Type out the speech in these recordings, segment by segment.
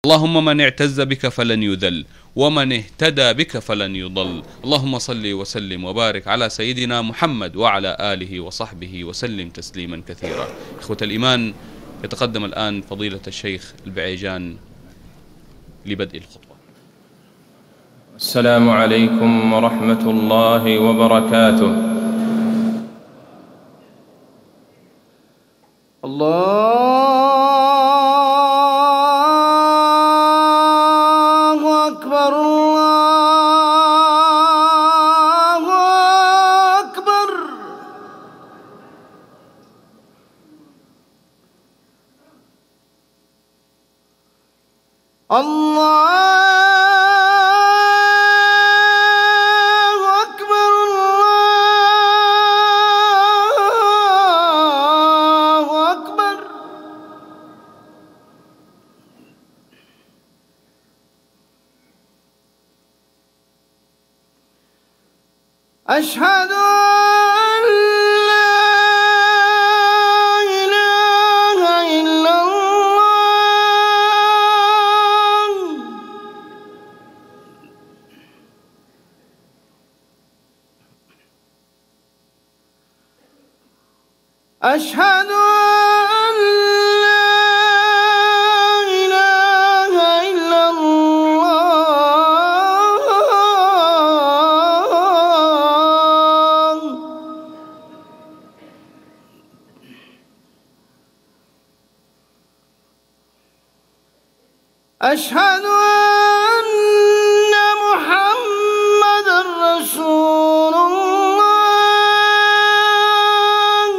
اللهم من اعتز بك فلن يذل، ومن اهتدى بك فلن يضل. اللهم صل وسلم وبارك على سيدنا محمد وعلى آله وصحبه وسلم تسليما كثيرا. إخوة الإيمان، يتقدم الآن فضيلة الشيخ البعيجان لبدء الخطبة. السلام عليكم ورحمة الله وبركاته. الله أكبر، الله أكبر. الله أشهد أن لا إله إلا الله. أشهد أن لا إله إلا الله. أشهد أن محمدًا رسول الله.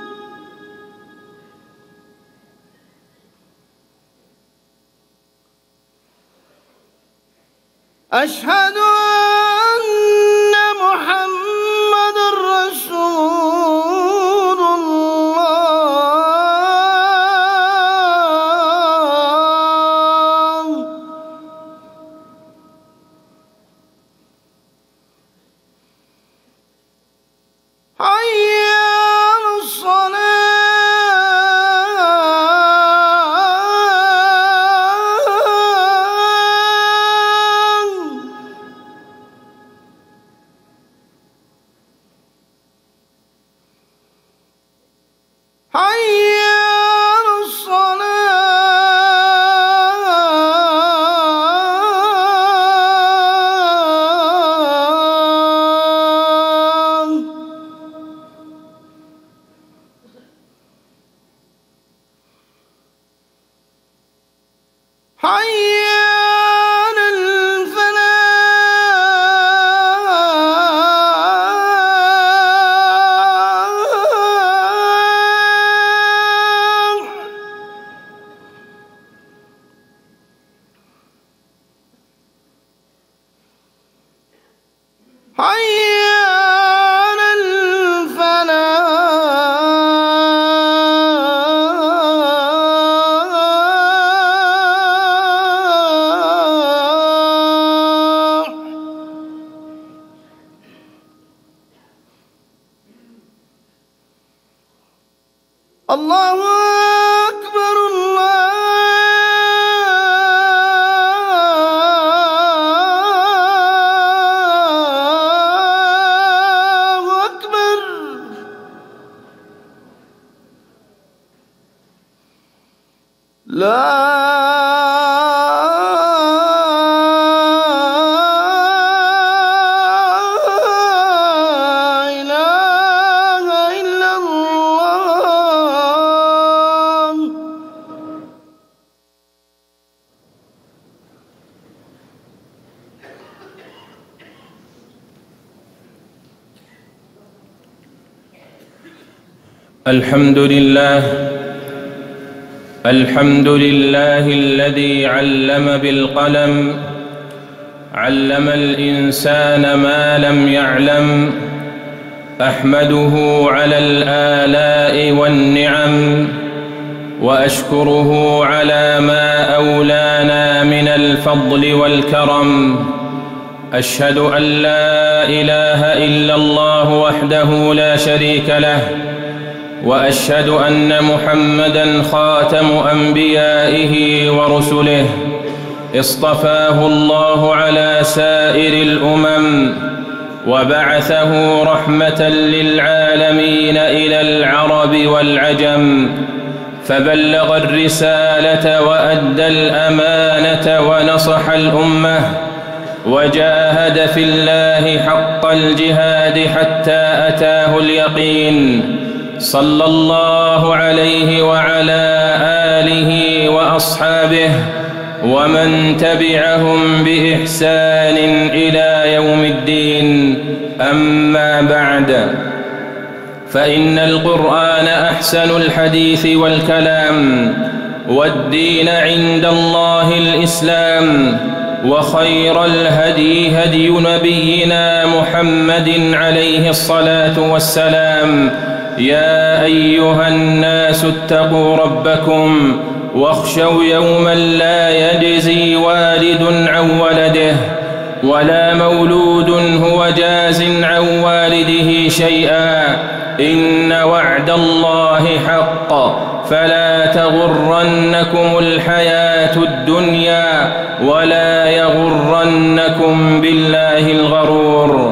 أشهد أن محمدًا رسول الله. حي على الصلاة. حي على الصلاة. حي على الفلاح. حي على الفلاح. الله أكبر، الله أكبر. لا إله إلا الله. الحمد لله، الحمد لله الذي علم بالقلم، علم الإنسان ما لم يعلم. أحمده على الآلاء والنعم، وأشكره على ما أولانا من الفضل والكرم. أشهد أن لا إله إلا الله وحده لا شريك له، وأشهد أن محمدًا خاتم أنبيائه ورسله. اصطفاه الله على سائر الأمم وبعثه رحمة للعالمين إلى العرب والعجم، فبلغ الرسالة وأدى الأمانة ونصح الأمة وجاهد في الله حق الجهاد حتى أتاه اليقين، صلى الله عليه وعلى آله وأصحابه ومن تبعهم بإحسان إلى يوم الدين. أما بعد، فإن القرآن أحسن الحديث والكلام، والدين عند الله الإسلام، وخير الهدي هدي نبينا محمد عليه الصلاة والسلام. يا أيها الناس اتقوا ربكم واخشوا يوما لا يجزي والد عن ولده ولا مولود هو جاز عن والده شيئا، إن وعد الله حق، فلا تغرنكم الحياة الدنيا ولا يغرنكم بالله الغرور.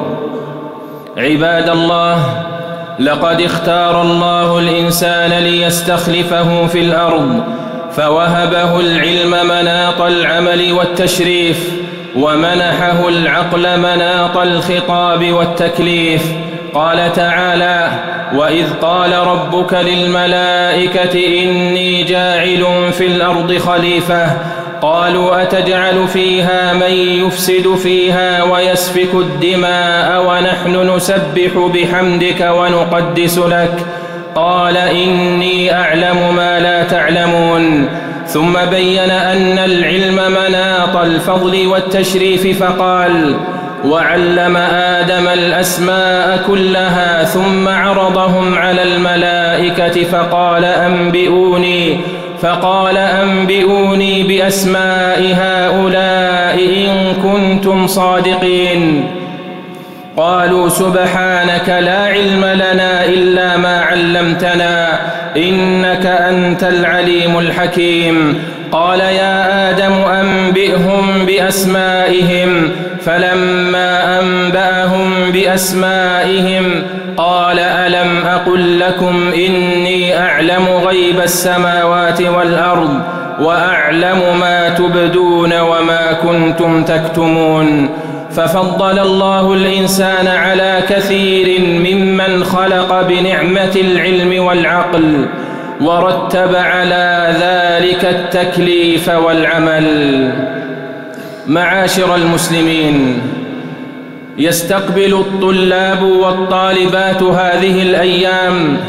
عباد الله، لقد اختار الله الإنسان ليستخلفه في الأرض، فوهبه العلم مناط العمل والتشريف، ومنحه العقل مناط الخطاب والتكليف. قال تعالى: وإذ قال ربك للملائكة إني جاعل في الأرض خليفة، قالوا أتجعل فيها من يفسد فيها ويسفك الدماء ونحن نسبح بحمدك ونقدس لك، قال إني أعلم ما لا تعلمون. ثم بين أن العلم مناط الفضل والتشريف، فقال: وعلم آدم الأسماء كلها ثم عرضهم على الملائكة فقال أنبئوني بأسماء هؤلاء إن كنتم صادقين. قالوا سبحانك لا علم لنا إلا ما علمتنا إنك أنت العليم الحكيم. قال يا آدم أنبئهم بأسمائهم، فلما أنبأهم بأسمائهم قال ألم أقل لكم إني أعلم غيب السماوات والأرض وأعلم ما تبدون وما كنتم تكتمون. ففضل الله الإنسان على كثير ممن خلق بنعمة العلم والعقل، ورتب على ذلك التكليف والعمل. معاشر المسلمين، يستقبل الطلاب والطالبات هذه الأيام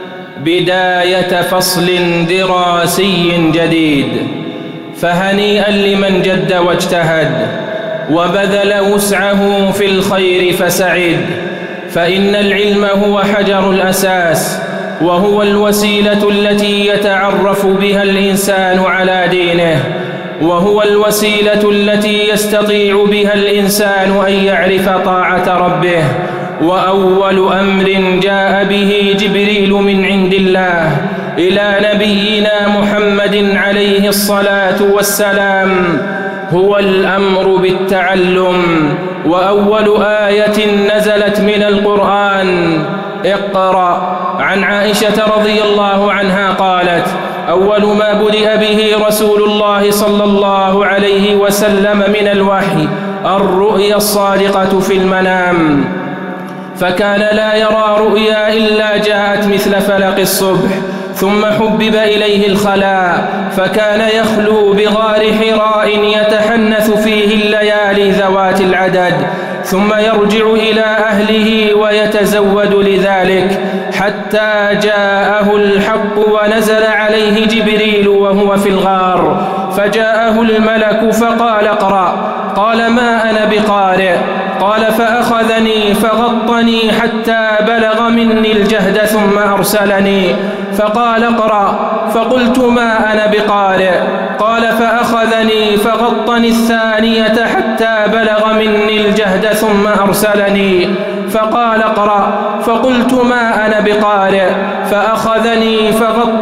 بداية فصل دراسي جديد، فهنيئا لمن جد واجتهد وبذل وسعه في الخير فسعد، فإن العلم هو حجر الأساس، وهو الوسيلة التي يتعرف بها الإنسان على دينه، وهو الوسيلة التي يستطيع بها الإنسان أن يعرف طاعة ربه. وأول أمر جاء به جبريل من عند الله إلى نبينا محمد عليه الصلاة والسلام هو الأمر بالتعلم. وأول آية نزلت من القرآن اقرأ. عن عائشة رضي الله عنها قالت: أول ما بدأ به رسول الله صلى الله عليه وسلم من الوحي الرؤيا الصادقة في المنام، فكان لا يرى رؤيا إلا جاءت مثل فلق الصبح. ثم حبب إليه الخلاء، فكان يخلو بغار حراء يتحنث فيه الليالي ذوات العدد، ثم يرجع إلى أهله ويتزود لذلك، حتى جاءه الحق ونزل عليه جبريل وهو في الغار، فجاءه الملك فقال اقرأ. قال ما أنا بقارئ. قال فأخذني فغطني حتى بلغ مني الجهد ثم أرسلني فقال اقرأ، فقلت ما أنا بقارئ. قال فأخذني فغطني الثانية حتى بلغ مني الجهد ثم أرسلني فقال اقرأ، فقلت ما أنا بقارئ، فأخذني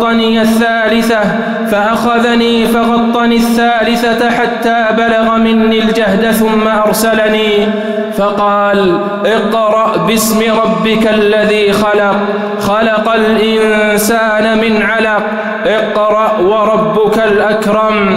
فغطني الثالثة حتى بلغ مني الجهد ثم أرسلني فقال اقرأ باسم ربك الذي خلق الإنسان من علق، اقرأ وربك الأكرم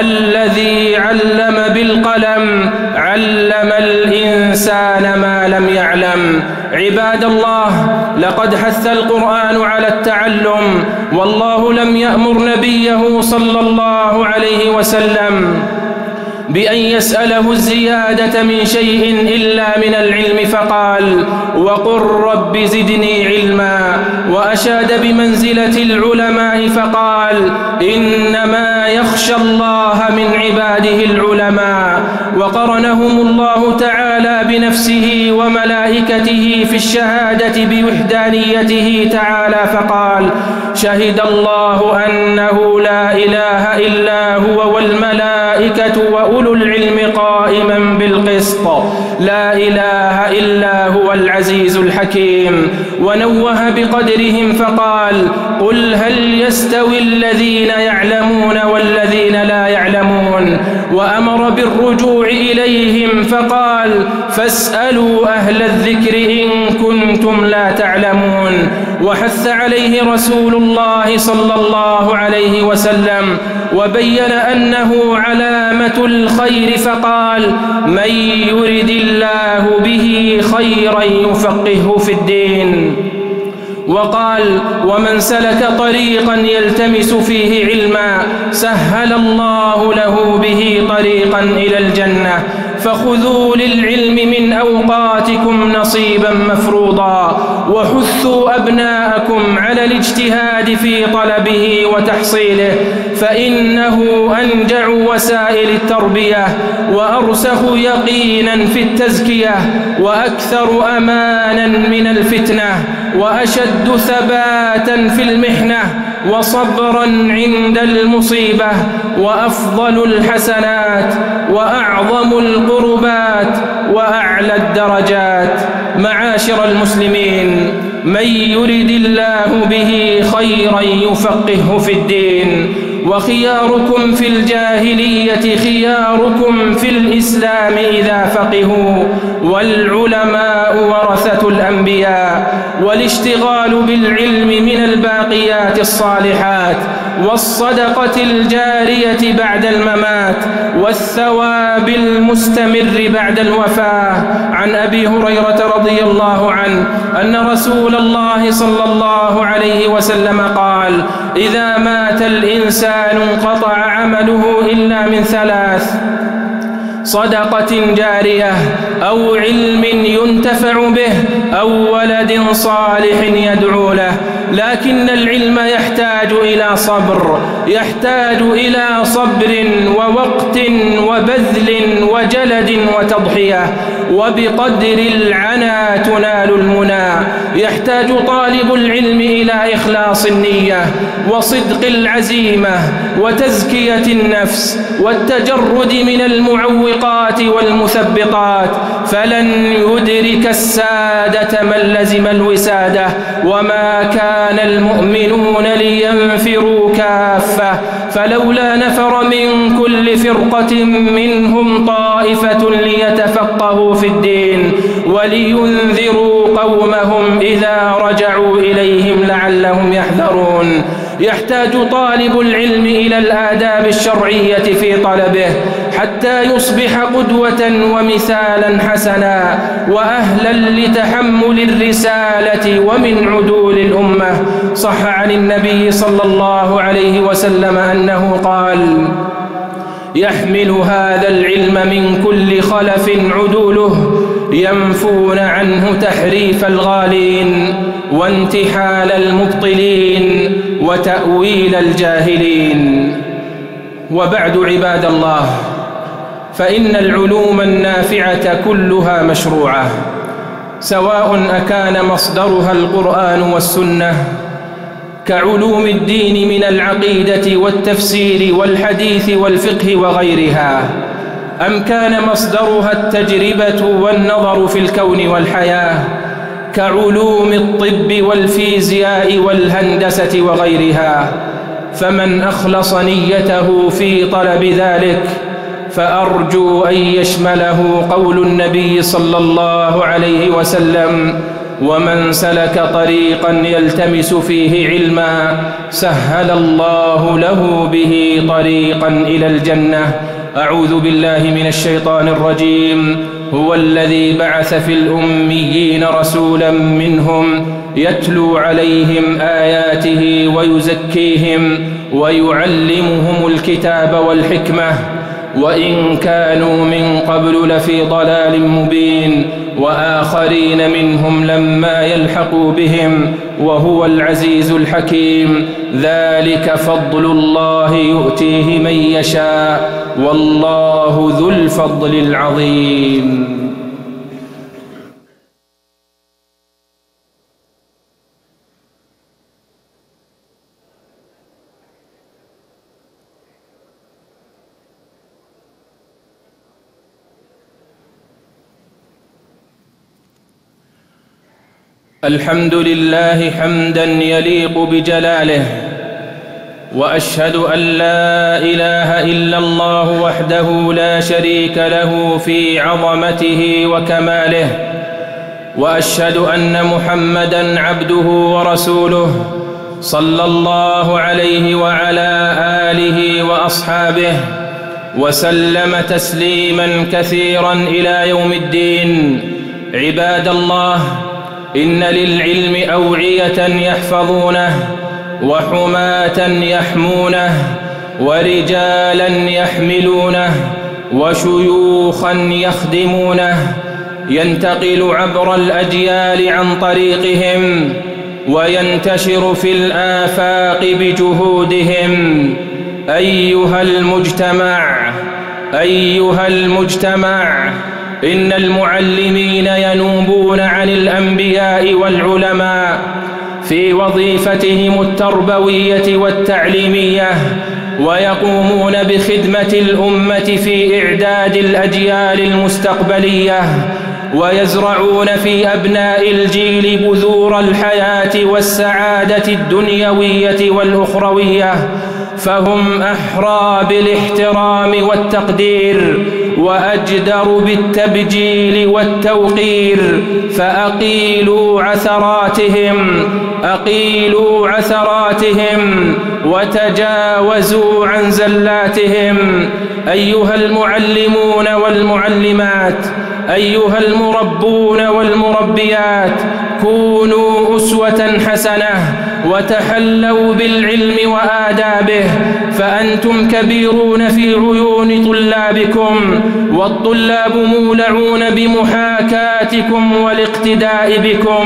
الذي علم بالقلم علم الإنسان ما لم يعلم. عباد الله، لقد حث القرآن على التعلم، والله لم يأمر نبيه صلى الله عليه وسلم بأن يسأله الزيادة من شيء إلا من العلم، فقال وقل رب زدني علما، وأشاد بمنزلة العلماء فقال إنما يخشى الله من عباده العلماء، وقرنهم الله تعالى بنفسه وملائكته في الشهادة بوحدانيته تعالى، فقال شهد الله أنه لا إله إلا هو والملائكة وأولو العلم قائما بالقسط، لا إله إلا هو العزيز الحكيم. ونوه بقدرهم فقال قل هل يستوي الذين يعلمون والذين لا يعلمون، وأمر بالرجوع إليهم فقال فاسألوا أهل الذكر إن كنتم لا تعلمون. وحث عليه رسول الله صلى الله عليه وسلم وبين أنه علامة الخير فقال من يرد الله به خيرا يفقهه في الدين. وقال ومن سلك طريقا يلتمس فيه علما سهل الله له به طريقا إلى الجنة. فخذوا للعلم من أوقاتكم نصيبا مفروضا، وحثوا أبناءكم على الاجتهاد في طلبه وتحصيله، فإنه أنجع وسائل التربية، وأرسخ يقينا في التزكية، وأكثر أمانا من الفتنة، وأشد ثباتا في المحنة، وصبرا عند المصيبة، وأفضل الحسنات، وأعظم القربات، وأعلى الدرجات. معاشر المسلمين، من يرد الله به خيرا يفقهه في الدين، وخياركم في الجاهلية خياركم في الإسلام إذا فقهوا، والعلماء ورثة الأنبياء. والاشتغال بالعلم من الباقيات الصالحات، والصدقة الجارية بعد الممات، والثواب المستمر بعد الوفاة. عن أبي هريرة رضي الله عنه أن رسول الله صلى الله عليه وسلم قال إذا مات الإنسان انقطع عمله إلا من ثلاث: صدقة جارية، أو علم ينتفع به، أو ولد صالح يدعو له. لكن العلم يحتاج إلى صبر ووقت وبذل وجلد وتضحية، وبقدر العنى تنال المنى. يحتاج طالب العلم إلى إخلاص النية، وصدق العزيمة، وتزكية النفس، والتجرد من المعوقات والمثبطات، فلن يدرك السادة من لزم الوسادة. وما كان المؤمنون لينفروا كافة، فلولا نفر من كل فرقة منهم طائفة ليتفقهوا في الدين ولينذروا قومهم إذا رجعوا إليهم لعلهم يحذرون. يحتاج طالب العلم إلى الآداب الشرعية في طلبه حتى يصبح قدوة ومثالا حسنا، وأهلا لتحمل الرسالة ومن عدول الأمة. صح عن النبي صلى الله عليه وسلم أنه قال: يحمل هذا العلم من كل خلف عدوله، ينفون عنه تحريف الغالين، وانتحال المبطلين، وتأويل الجاهلين. وبعد عباد الله، فإن العلوم النافعة كلها مشروعة، سواء أكان مصدرها القرآن والسنة كعلوم الدين من العقيدة والتفسير والحديث والفقه وغيرها، أم كان مصدرها التجربة والنظر في الكون والحياة، كعلوم الطب والفيزياء والهندسة وغيرها. فمن أخلص نيته في طلب ذلك فأرجو أن يشمله قول النبي صلى الله عليه وسلم: ومن سلك طريقا يلتمس فيه علما سهل الله له به طريقا إلى الجنة. أعوذ بالله من الشيطان الرجيم. هو الذي بعث في الأميين رسولا منهم يتلو عليهم آياته ويزكيهم ويعلمهم الكتاب والحكمة وإن كانوا من قبل لفي ضلال مبين وآخرين منهم لما يلحقوا بهم وهو العزيز الحكيم. ذلك فضل الله يؤتيه من يشاء والله ذو الفضل العظيم. الحمد لله حمدا يليق بجلاله، وأشهد أن لا إله إلا الله وحده لا شريك له في عظمته وكماله، وأشهد أن محمدًا عبده ورسوله صلى الله عليه وعلى آله وأصحابه وسلم تسليمًا كثيرًا إلى يوم الدين. عباد الله، إن للعلم أوعية يحفظونه وحماة يحمونه ورجالا يحملونه وشيوخا يخدمونه، ينتقل عبر الأجيال عن طريقهم وينتشر في الآفاق بجهودهم. أيها المجتمع، إن المعلمين ينوبون عن الأنبياء والعلماء في وظيفتهم التربوية والتعليمية، ويقومون بخدمة الأمة في إعداد الأجيال المستقبلية، ويزرعون في أبناء الجيل بذور الحياة والسعادة الدنيوية والأخروية، فهم أحرى بالاحترام والتقدير وأجدر بالتبجيل والتوقير. فأقيلوا عثراتهم وتجاوزوا عن زلاتهم. أيها المعلمون والمعلمات، أيها المربون والمربيات، كونوا أسوة حسنة وتحلوا بالعلم وآدابه، فأنتم كبيرون في عيون طلابكم، والطلاب مولعون بمحاكاتكم والاقتداء بكم.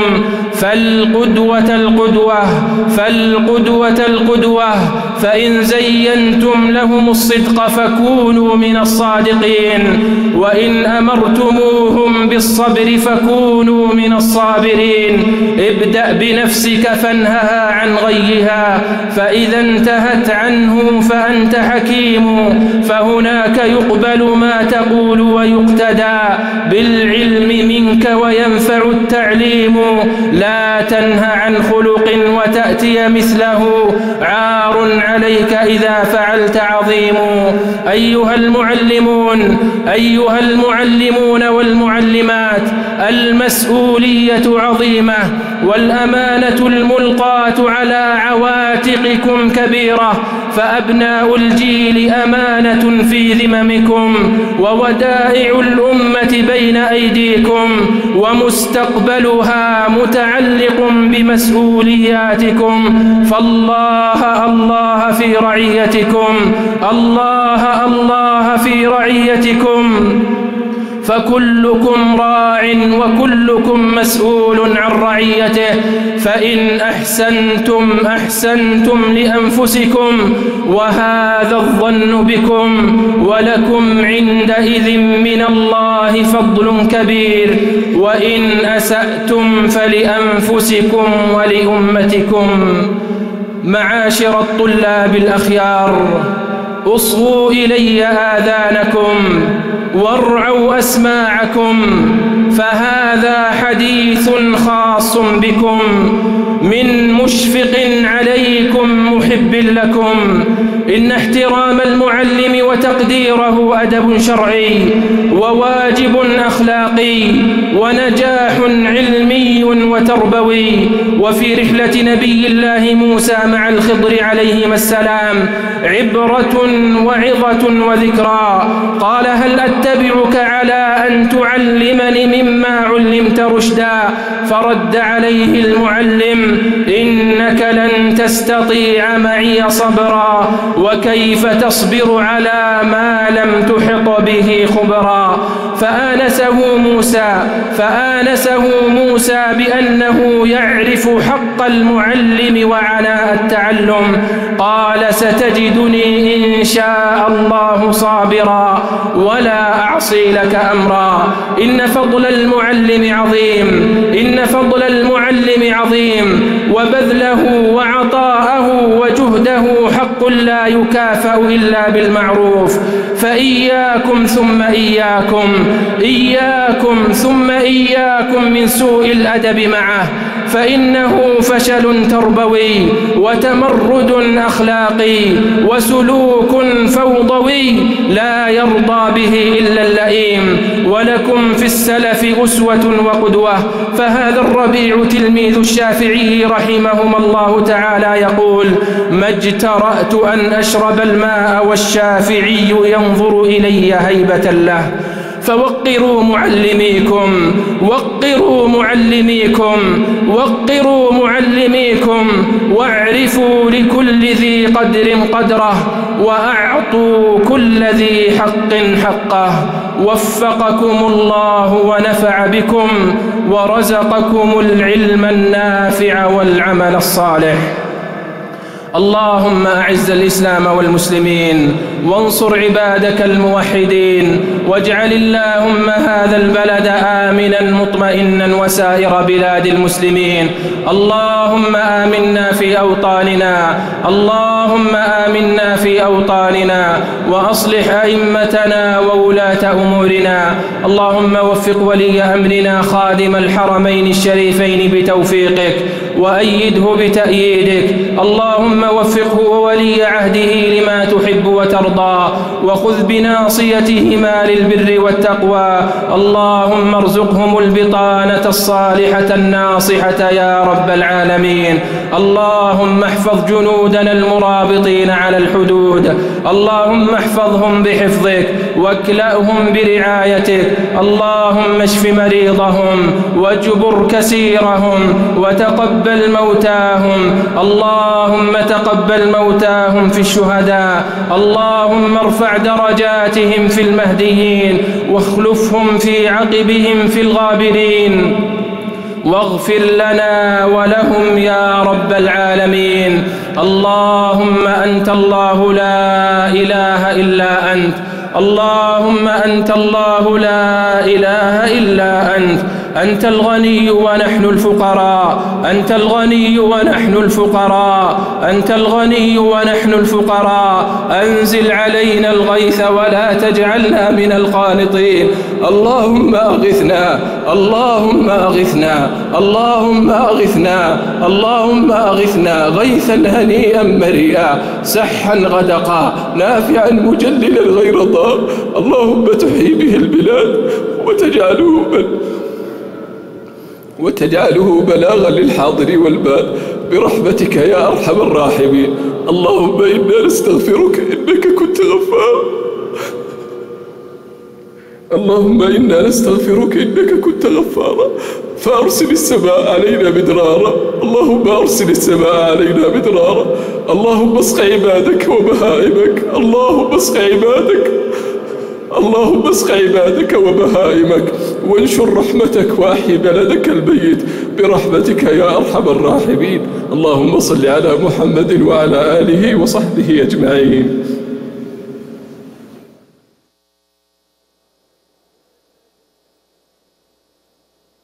فالقدوة القدوة، فإن زينتم لهم الصدق فكونوا من الصادقين، وإن أمرتموهم بالصبر فكونوا من الصابرين. ابدأ بنفسك فانهها عن غيها، فإذا انتهت عنه فأنت حكيم، فهناك يقبل ما تقول ويقتدى بالعلم منك وينفع التعليم. لا تنه عن خلق وتأتي مثله، عار عليك إذا فعلت عظيم. أيها المعلمون والمعلمات، المسؤولية عظيمة، والأمانة الملقاة على عواتقكم كبيرة، فأبناء الجيل أمانة في ذممكم، وودائع الأمة بين أيديكم، ومستقبلها متعلق بمسؤولياتكم. فالله في رعيتكم، الله في رعيتكم، فكلكم راع وكلكم مسؤول عن رعيته. فإن أحسنتم لأنفسكم، وهذا الظن بكم، ولكم عندئذ من الله فضل كبير. وإن أسأتم فلأنفسكم ولأمتكم. معاشر الطلاب الأخيار، أصغوا إلي آذانكم وارعوا أسماعكم، فهذا حديث خاص بكم من مشفق عليكم محب لكم. إن احترام المعلم وتقديره أدب شرعي وواجب أخلاقي ونجاح علمي وتربوي. وفي رحلة نبي الله موسى مع الخضر عليهما السلام عبرة وعظة وذكرى. قال: هل أتبعك على أن تعلمني مما علمت رشدا؟ فرد عليه المعلم: إنك لن تستطيع معي صبرا، وكيف تصبر على ما لم تحط به خبرا. فآنسه موسى بأنه يعرف حق المعلم وعناء التعلم. قال: ستجدني إن شاء الله صابرا ولا أعصي لك أمرا. إن فضل المعلم عظيم، وبذله وعطاءه وجهده حق لا يكافأ إلا بالمعروف. فإياكم ثم إياكم من سوء الأدب معه، فإنه فشل تربوي وتمرد أخلاقي وسلوك فوضوي لا يرضى به إلا اللئيم. ولكم في السلف أسوة وقدوة. فهذا الربيع تلميذ الشافعي رحمهما الله تعالى يقول: ما اجترأت أن أشرب الماء والشافعي ينظر إلي هيبة له. فوقروا معلميكم واعرفوا لكل ذي قدر قدره، وأعطوا كل ذي حق حقه. وفقكم الله ونفع بكم ورزقكم العلم النافع والعمل الصالح. اللهم أعز الإسلام والمسلمين، وانصر عبادك الموحدين، واجعل اللهم هذا البلد آمنا مطمئنا وسائر بلاد المسلمين. اللهم آمنا في أوطاننا وأصلح أئمتنا وولاة أمورنا. اللهم وفق ولي أمرنا خادم الحرمين الشريفين بتوفيقك، وأيده بتأييدك. اللهم وفقه وولي عهده لما تحب وترضى، وخذ بناصيتهما للبر والتقوى. اللهم ارزقهم البطانة الصالحة الناصحة يا رب العالمين. اللهم احفظ جنودنا المرابطين على الحدود، اللهم احفظهم بحفظك واكلأهم برعايتك. اللهم اشف مريضهم واجبر كسيرهم وتقبل موتاهم. اللهم تقبل موتاهم في الشهداء. اللهم ارفع درجاتهم في المهديين، واخلفهم في عقبهم في الغابرين، واغفر لنا ولهم يا رب العالمين. اللهم أنت الله لا إله إلا أنت. اللهم أنت الله لا إله إلا أنت. أنت الغني ونحن الفقراء، أنت الغني ونحن الفقراء، أنت الغني ونحن الفقراء. أنزل علينا الغيث ولا تجعلنا من القانطين. اللهم أغثنا، اللهم أغثنا، اللهم أغثنا، اللهم أغثنا غيثا هنيئا مريئا سحا غدقا نافعا مجللا غير ضار. اللهم تحيي به البلاد وتجعله بلاغا للحاضر والباد برحمتك يا أرحم الراحمين. اللهم إنا نستغفرك إنك كنت غفارا. اللهم إنا نستغفرك إنك كنت غفارا، فأرسل السماء علينا مدرارا. اللهم أرسل السماء علينا مدرارا. اللهم اسق عبادك وبهائمك. اللهم اسق عبادك، اللهم اسق عبادك وبهائمك، وانشر رحمتك واحي بلدك الميت برحمتك يا أرحم الراحمين. اللهم صل على محمد وعلى آله وصحبه أجمعين.